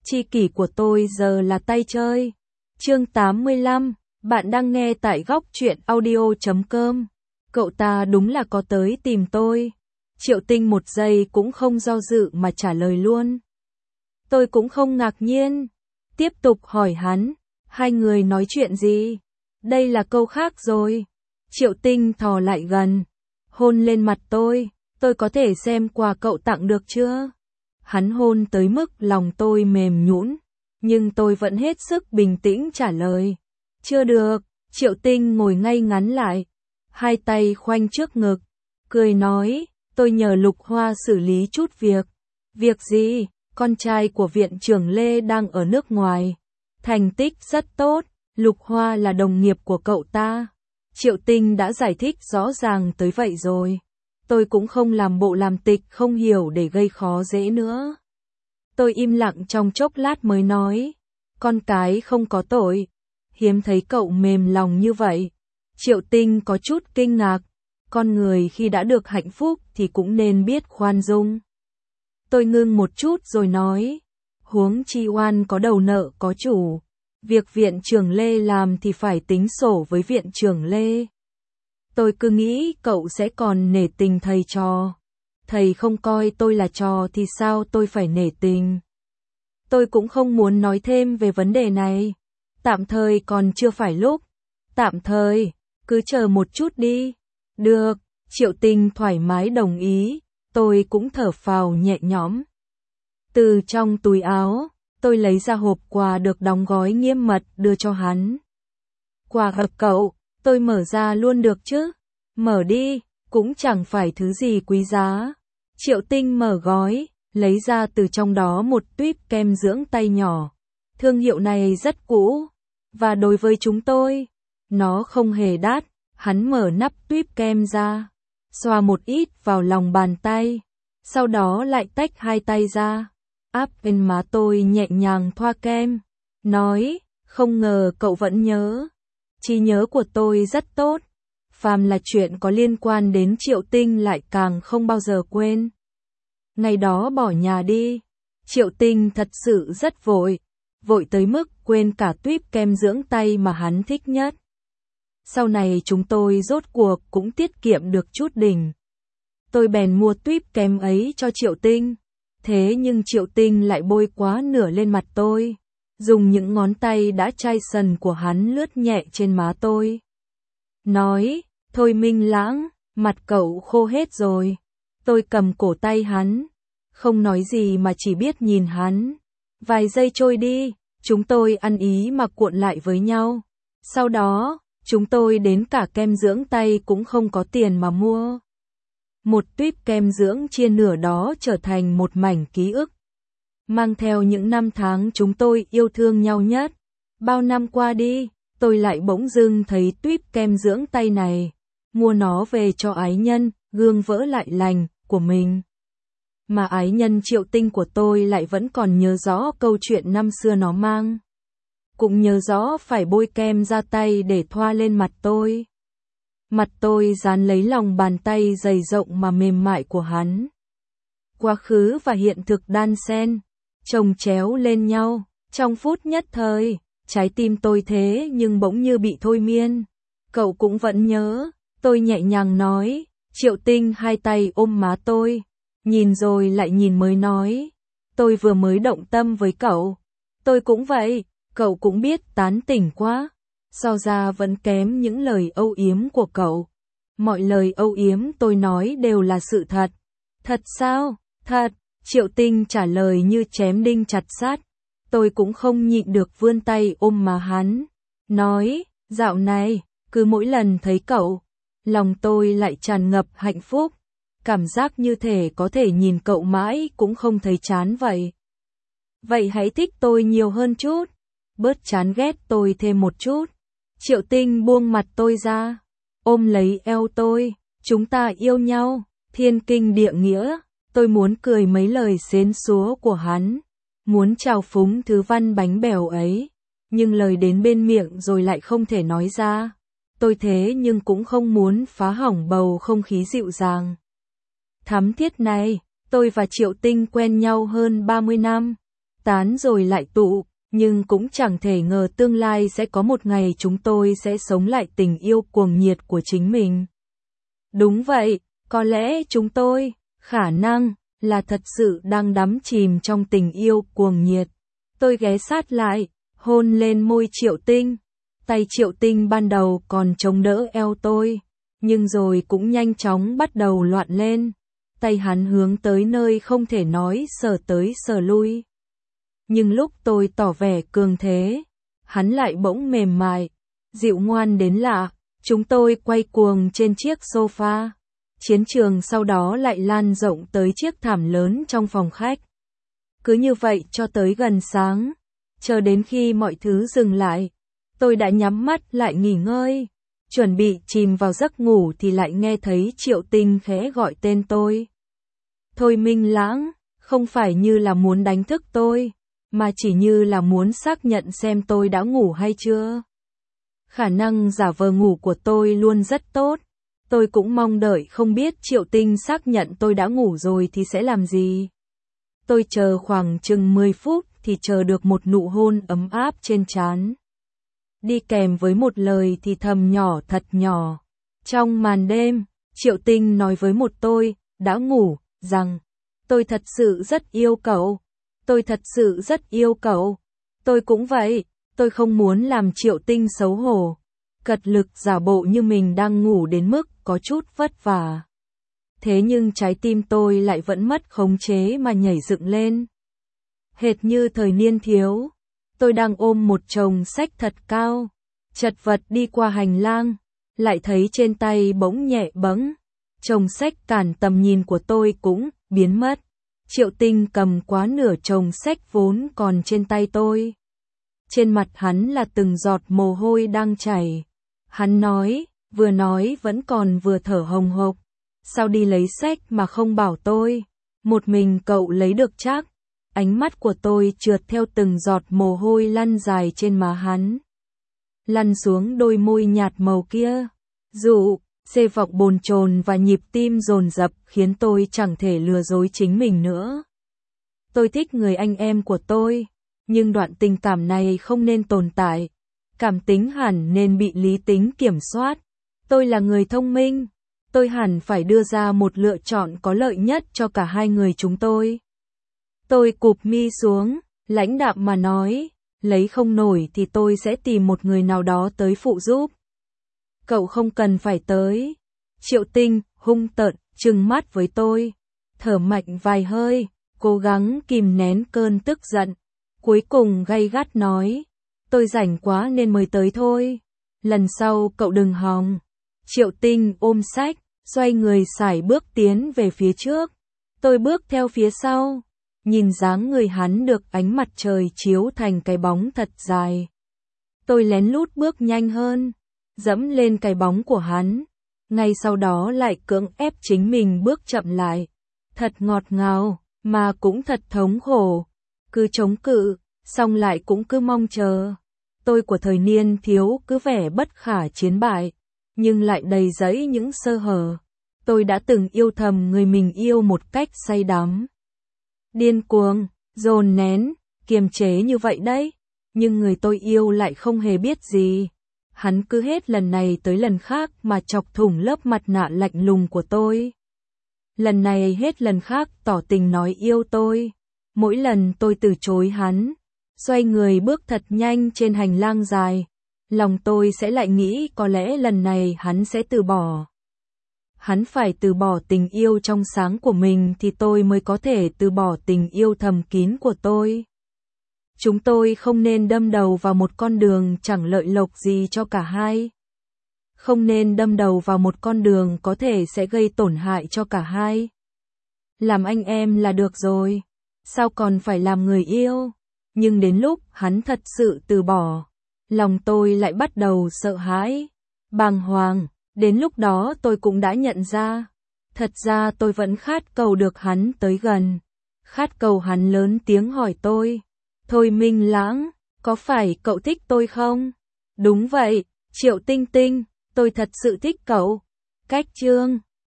Tri kỷ của tôi giờ là tay chơi. Chương 85, bạn đang nghe tại góc truyện audio.com. Cậu ta đúng là có tới tìm tôi. Triệu Tinh một giây cũng không do dự mà trả lời luôn. Tôi cũng không ngạc nhiên. Tiếp tục hỏi hắn, hai người nói chuyện gì? Đây là câu khác rồi. Triệu Tinh thò lại gần, hôn lên mặt tôi có thể xem quà cậu tặng được chưa? Hắn hôn tới mức lòng tôi mềm nhũn, nhưng tôi vẫn hết sức bình tĩnh trả lời. Chưa được. Triệu Tinh ngồi ngay ngắn lại, hai tay khoanh trước ngực, cười nói, tôi nhờ Lục Hoa xử lý chút việc. Việc gì? Con trai của viện trưởng Lê đang ở nước ngoài. Thành tích rất tốt, Lục Hoa là đồng nghiệp của cậu ta. Triệu Tinh đã giải thích rõ ràng tới vậy rồi. Tôi cũng không làm bộ làm tịch không hiểu để gây khó dễ nữa. Tôi im lặng trong chốc lát mới nói, con cái không có tội. Hiếm thấy cậu mềm lòng như vậy. Triệu Tinh có chút kinh ngạc. Con người khi đã được hạnh phúc thì cũng nên biết khoan dung. Tôi ngưng một chút rồi nói, huống chi oan có đầu nợ có chủ. Việc viện trưởng Lê làm thì phải tính sổ với viện trưởng Lê. Tôi cứ nghĩ cậu sẽ còn nể tình thầy trò. Thầy không coi tôi là trò thì sao tôi phải nể tình. Tôi cũng không muốn nói thêm về vấn đề này. Tạm thời còn chưa phải lúc. Tạm thời, cứ chờ một chút đi. Được, Triệu Tinh thoải mái đồng ý. Tôi cũng thở phào nhẹ nhõm. Từ trong túi áo, tôi lấy ra hộp quà được đóng gói nghiêm mật đưa cho hắn. Quà gặp cậu, tôi mở ra luôn được chứ? Mở đi, cũng chẳng phải thứ gì quý giá. Triệu Tinh mở gói, lấy ra từ trong đó một tuýp kem dưỡng tay nhỏ. Thương hiệu này rất cũ, và đối với chúng tôi, nó không hề đắt. Hắn mở nắp tuýp kem ra, xoa một ít vào lòng bàn tay, sau đó lại tách hai tay ra, áp lên má tôi nhẹ nhàng thoa kem, nói, không ngờ cậu vẫn nhớ. Trí nhớ của tôi rất tốt, phàm là chuyện có liên quan đến Triệu Tinh lại càng không bao giờ quên. Ngày đó bỏ nhà đi, Triệu Tinh thật sự rất vội, vội tới mức quên cả tuýp kem dưỡng tay mà hắn thích nhất. Sau này chúng tôi rốt cuộc cũng tiết kiệm được chút đỉnh. Tôi bèn mua tuýp kem ấy cho Triệu Tinh. Thế nhưng Triệu Tinh lại bôi quá nửa lên mặt tôi. Dùng những ngón tay đã chai sần của hắn lướt nhẹ trên má tôi. Nói, thôi Minh Lãng, mặt cậu khô hết rồi. Tôi cầm cổ tay hắn. Không nói gì mà chỉ biết nhìn hắn. Vài giây trôi đi, chúng tôi ăn ý mà cuộn lại với nhau. Sau đó, chúng tôi đến cả kem dưỡng tay cũng không có tiền mà mua. Một tuýp kem dưỡng chia nửa đó trở thành một mảnh ký ức. Mang theo những năm tháng chúng tôi yêu thương nhau nhất. Bao năm qua đi, tôi lại bỗng dưng thấy tuýp kem dưỡng tay này. Mua nó về cho ái nhân, gương vỡ lại lành, của mình. Mà ái nhân Triệu Tinh của tôi lại vẫn còn nhớ rõ câu chuyện năm xưa nó mang. Cũng nhớ rõ phải bôi kem ra tay để thoa lên mặt tôi. Mặt tôi dán lấy lòng bàn tay dày rộng mà mềm mại của hắn. Quá khứ và hiện thực đan xen, chồng chéo lên nhau, trong phút nhất thời, trái tim tôi thế nhưng bỗng như bị thôi miên. Cậu cũng vẫn nhớ, tôi nhẹ nhàng nói, Triệu Tinh hai tay ôm má tôi, nhìn rồi lại nhìn mới nói, tôi vừa mới động tâm với cậu. Tôi cũng vậy. Cậu cũng biết tán tỉnh quá, so ra vẫn kém những lời âu yếm của cậu. Mọi lời âu yếm tôi nói đều là sự thật. Thật sao? Thật, Triệu Tinh trả lời như chém đinh chặt sắt. Tôi cũng không nhịn được vươn tay ôm má hắn. Nói, dạo này, cứ mỗi lần thấy cậu, lòng tôi lại tràn ngập hạnh phúc. Cảm giác như thể có thể nhìn cậu mãi cũng không thấy chán vậy. Vậy hãy thích tôi nhiều hơn chút. Bớt chán ghét tôi thêm một chút. Triệu Tinh buông mặt tôi ra, ôm lấy eo tôi, chúng ta yêu nhau, thiên kinh địa nghĩa. Tôi muốn cười mấy lời xến xúa của hắn, muốn trào phúng thứ văn bánh bèo ấy, nhưng lời đến bên miệng rồi lại không thể nói ra. Tôi thế nhưng cũng không muốn phá hỏng bầu không khí dịu dàng thắm thiết này. Tôi và Triệu Tinh quen nhau hơn 30 năm. tán rồi lại tụ, nhưng cũng chẳng thể ngờ tương lai sẽ có một ngày chúng tôi sẽ sống lại tình yêu cuồng nhiệt của chính mình. Đúng vậy, có lẽ chúng tôi, khả năng, là thật sự đang đắm chìm trong tình yêu cuồng nhiệt. Tôi ghé sát lại, hôn lên môi Triệu Tinh. Tay Triệu Tinh ban đầu còn chống đỡ eo tôi, nhưng rồi cũng nhanh chóng bắt đầu loạn lên. Tay hắn hướng tới nơi không thể nói, sờ tới sờ lui. Nhưng lúc tôi tỏ vẻ cường thế, hắn lại bỗng mềm mại, dịu ngoan đến lạ. Chúng tôi quay cuồng trên chiếc sofa. Chiến trường sau đó lại lan rộng tới chiếc thảm lớn trong phòng khách. Cứ như vậy cho tới gần sáng, chờ đến khi mọi thứ dừng lại, tôi đã nhắm mắt lại nghỉ ngơi, chuẩn bị chìm vào giấc ngủ thì lại nghe thấy Triệu Tinh khẽ gọi tên tôi. Thôi Minh Lãng, không phải như là muốn đánh thức tôi, mà chỉ như là muốn xác nhận xem tôi đã ngủ hay chưa. Khả năng giả vờ ngủ của tôi luôn rất tốt. Tôi cũng mong đợi không biết Triệu Tinh xác nhận tôi đã ngủ rồi thì sẽ làm gì. Tôi chờ khoảng chừng 10 phút thì chờ được một nụ hôn ấm áp trên trán. Đi kèm với một lời thì thầm nhỏ thật nhỏ. Trong màn đêm, Triệu Tinh nói với một tôi, đã ngủ, rằng tôi thật sự rất yêu cậu. Tôi thật sự rất yêu cậu. Tôi cũng vậy, tôi không muốn làm Triệu Tinh xấu hổ. Cật lực giả bộ như mình đang ngủ đến mức có chút vất vả. Thế nhưng trái tim tôi lại vẫn mất khống chế mà nhảy dựng lên. Hệt như thời niên thiếu, tôi đang ôm một chồng sách thật cao, chật vật đi qua hành lang, lại thấy trên tay bỗng nhẹ bẫng. Chồng sách cản tầm nhìn của tôi cũng biến mất. Triệu Tinh cầm quá nửa chồng sách vốn còn trên tay tôi. Trên mặt hắn là từng giọt mồ hôi đang chảy. Hắn vừa nói vẫn còn vừa thở hồng hộc. Sao đi lấy sách mà không bảo tôi? Một mình cậu lấy được chắc. Ánh mắt của tôi trượt theo từng giọt mồ hôi lăn dài trên má hắn. Lăn xuống đôi môi nhạt màu kia. Xê vọng bồn chồn và nhịp tim dồn dập khiến tôi chẳng thể lừa dối chính mình nữa. Tôi thích người anh em của tôi, nhưng đoạn tình cảm này không nên tồn tại. Cảm tính hẳn nên bị lý tính kiểm soát. Tôi là người thông minh, tôi hẳn phải đưa ra một lựa chọn có lợi nhất cho cả hai người chúng tôi. Tôi cụp mi xuống, lãnh đạm mà nói, lấy không nổi thì tôi sẽ tìm một người nào đó tới phụ giúp. Cậu không cần phải tới. Triệu Tinh hung tợn trừng mắt với tôi, thở mạnh vài hơi, cố gắng kìm nén cơn tức giận. Cuối cùng gay gắt nói, tôi rảnh quá nên mới tới thôi. Lần sau cậu đừng hòng. Triệu Tinh ôm sách, xoay người sải bước tiến về phía trước. Tôi bước theo phía sau, nhìn dáng người hắn được ánh mặt trời chiếu thành cái bóng thật dài. Tôi lén lút bước nhanh hơn, dẫm lên cái bóng của hắn. Ngay sau đó lại cưỡng ép chính mình bước chậm lại. Thật ngọt ngào, mà cũng thật thống khổ. Cứ chống cự, xong lại cũng cứ mong chờ. Tôi của thời niên thiếu cứ vẻ bất khả chiến bại, nhưng lại đầy rẫy những sơ hở. Tôi đã từng yêu thầm người mình yêu một cách say đắm. Điên cuồng, dồn nén, kiềm chế như vậy đấy. Nhưng người tôi yêu lại không hề biết gì. Hắn cứ hết lần này tới lần khác mà chọc thủng lớp mặt nạ lạnh lùng của tôi. Lần này hết lần khác tỏ tình nói yêu tôi. Mỗi lần tôi từ chối hắn, xoay người bước thật nhanh trên hành lang dài, lòng tôi sẽ lại nghĩ có lẽ lần này hắn sẽ từ bỏ. Hắn phải từ bỏ tình yêu trong sáng của mình thì tôi mới có thể từ bỏ tình yêu thầm kín của tôi. Chúng tôi không nên đâm đầu vào một con đường chẳng lợi lộc gì cho cả hai. Không nên đâm đầu vào một con đường có thể sẽ gây tổn hại cho cả hai. Làm anh em là được rồi, sao còn phải làm người yêu? Nhưng đến lúc hắn thật sự từ bỏ, lòng tôi lại bắt đầu sợ hãi, bàng hoàng. Đến lúc đó tôi cũng đã nhận ra, thật ra tôi vẫn khát cầu được hắn tới gần. Khát cầu hắn lớn tiếng hỏi tôi, thôi Minh Lãng, có phải cậu thích tôi không? Đúng vậy, Triệu Tinh Tinh, tôi thật sự thích cậu. Cách chương